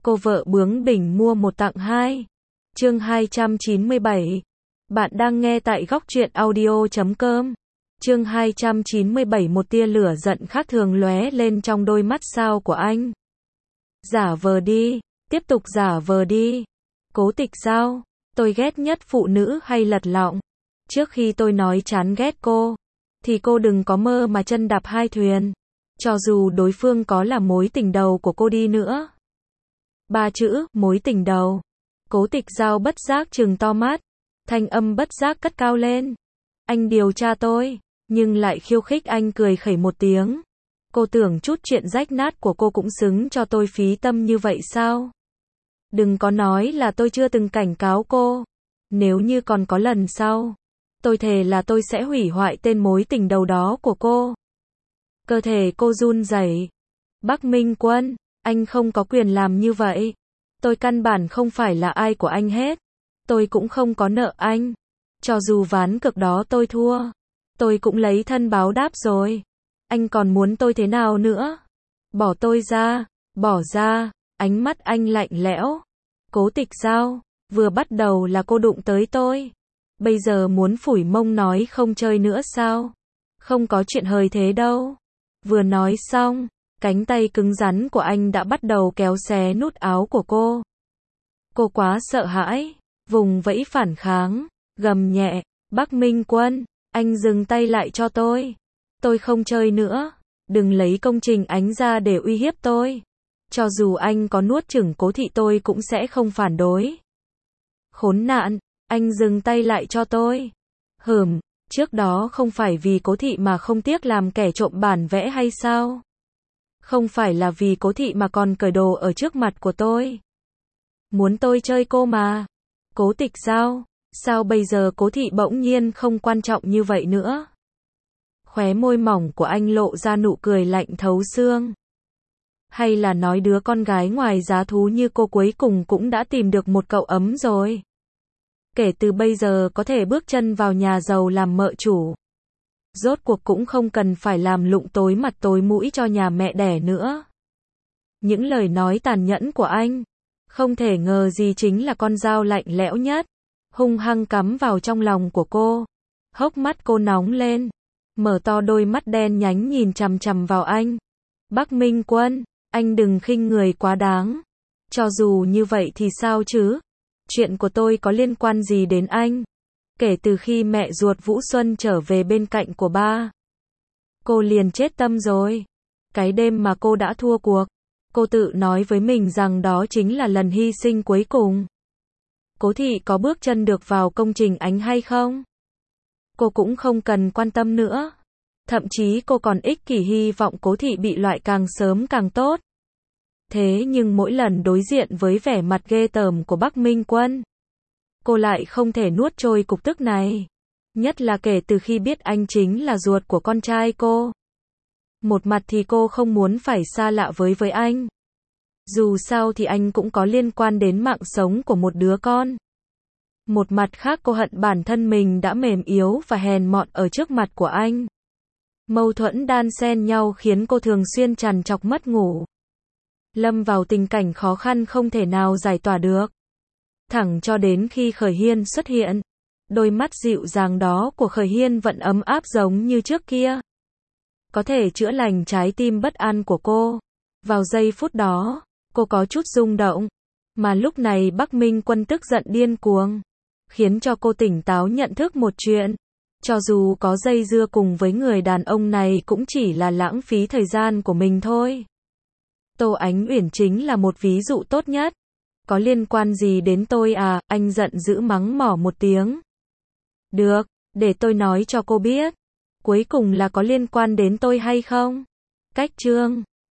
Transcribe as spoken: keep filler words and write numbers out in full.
Cô vợ bướng bỉnh mua một tặng hai. Chương hai trăm chín mươi bảy. Bạn đang nghe tại góc truyện audio chấm com. Chương hai trăm chín mươi bảy. Một tia lửa giận khác thường lóe lên trong đôi mắt sao của anh. Giả vờ đi, tiếp tục giả vờ đi. Cố Tịch Giao, tôi ghét nhất phụ nữ hay lật lọng. Trước khi tôi nói chán ghét cô, thì cô đừng có mơ mà chân đạp hai thuyền. Cho dù đối phương có là mối tình đầu của cô đi nữa. Ba chữ, mối tình đầu. Cố Tịch Giao bất giác trừng to mắt, thanh âm bất giác cất cao lên. Anh điều tra tôi, nhưng lại khiêu khích anh cười khẩy một tiếng. Cô tưởng chút chuyện rách nát của cô cũng xứng cho tôi phí tâm như vậy sao? Đừng có nói là tôi chưa từng cảnh cáo cô. Nếu như còn có lần sau, tôi thề là tôi sẽ hủy hoại tên mối tình đầu đó của cô. Cơ thể cô run rẩy. Bắc Minh Quân, anh không có quyền làm như vậy. Tôi căn bản không phải là ai của anh hết. Tôi cũng không có nợ anh. Cho dù ván cược đó tôi thua, tôi cũng lấy thân báo đáp rồi. Anh còn muốn tôi thế nào nữa? Bỏ tôi ra, bỏ ra. Ánh mắt anh lạnh lẽo. Cố Tịch Giao, vừa bắt đầu là cô đụng tới tôi. Bây giờ muốn phủi mông nói không chơi nữa sao? Không có chuyện hời thế đâu. Vừa nói xong, cánh tay cứng rắn của anh đã bắt đầu kéo xé nút áo của cô. Cô quá sợ hãi, vùng vẫy phản kháng, gầm nhẹ, Bắc Minh Quân, anh dừng tay lại cho tôi. Tôi không chơi nữa, đừng lấy công trình ánh ra để uy hiếp tôi. Cho dù anh có nuốt chửng Cố thị tôi cũng sẽ không phản đối. Khốn nạn, anh dừng tay lại cho tôi. Hừm, trước đó không phải vì Cố thị mà không tiếc làm kẻ trộm bản vẽ hay sao? Không phải là vì Cố thị mà còn cởi đồ ở trước mặt của tôi. Muốn tôi chơi cô mà. Cố Tịch Giao, sao bây giờ Cố thị bỗng nhiên không quan trọng như vậy nữa? Khóe môi mỏng của anh lộ ra nụ cười lạnh thấu xương. Hay là nói đứa con gái ngoài giá thú như cô cuối cùng cũng đã tìm được một cậu ấm rồi. Kể từ bây giờ có thể bước chân vào nhà giàu làm mợ chủ. Rốt cuộc cũng không cần phải làm lụng tối mặt tối mũi cho nhà mẹ đẻ nữa. Những lời nói tàn nhẫn của anh, không thể ngờ gì chính là con dao lạnh lẽo nhất, hung hăng cắm vào trong lòng của cô. Hốc mắt cô nóng lên, mở to đôi mắt đen nhánh nhìn chằm chằm vào anh. Bắc Minh Quân, anh đừng khinh người quá đáng. Cho dù như vậy thì sao chứ? Chuyện của tôi có liên quan gì đến anh? Kể từ khi mẹ ruột Vũ Xuân trở về bên cạnh của ba, cô liền chết tâm rồi. Cái đêm mà cô đã thua cuộc, cô tự nói với mình rằng đó chính là lần hy sinh cuối cùng. Cố thị có bước chân được vào công trình ánh hay không? Cô cũng không cần quan tâm nữa. Thậm chí cô còn ích kỷ hy vọng Cố thị bị loại càng sớm càng tốt. Thế nhưng mỗi lần đối diện với vẻ mặt ghê tởm của Bắc Minh Quân, cô lại không thể nuốt trôi cục tức này. Nhất là kể từ khi biết anh chính là ruột của con trai cô. Một mặt thì cô không muốn phải xa lạ với với anh. Dù sao thì anh cũng có liên quan đến mạng sống của một đứa con. Một mặt khác cô hận bản thân mình đã mềm yếu và hèn mọn ở trước mặt của anh. Mâu thuẫn đan xen nhau khiến cô thường xuyên trằn trọc mất ngủ. Lâm vào tình cảnh khó khăn không thể nào giải tỏa được. Thẳng cho đến khi Khởi Hiên xuất hiện. Đôi mắt dịu dàng đó của Khởi Hiên vẫn ấm áp giống như trước kia. Có thể chữa lành trái tim bất an của cô. Vào giây phút đó, cô có chút rung động. Mà lúc này Bắc Minh Quân tức giận điên cuồng, khiến cho cô tỉnh táo nhận thức một chuyện. Cho dù có dây dưa cùng với người đàn ông này cũng chỉ là lãng phí thời gian của mình thôi. Tô Ánh Uyển chính là một ví dụ tốt nhất. Có liên quan gì đến tôi à? Anh giận dữ mắng mỏ một tiếng. Được, để tôi nói cho cô biết. Cuối cùng là có liên quan đến tôi hay không? Cách chương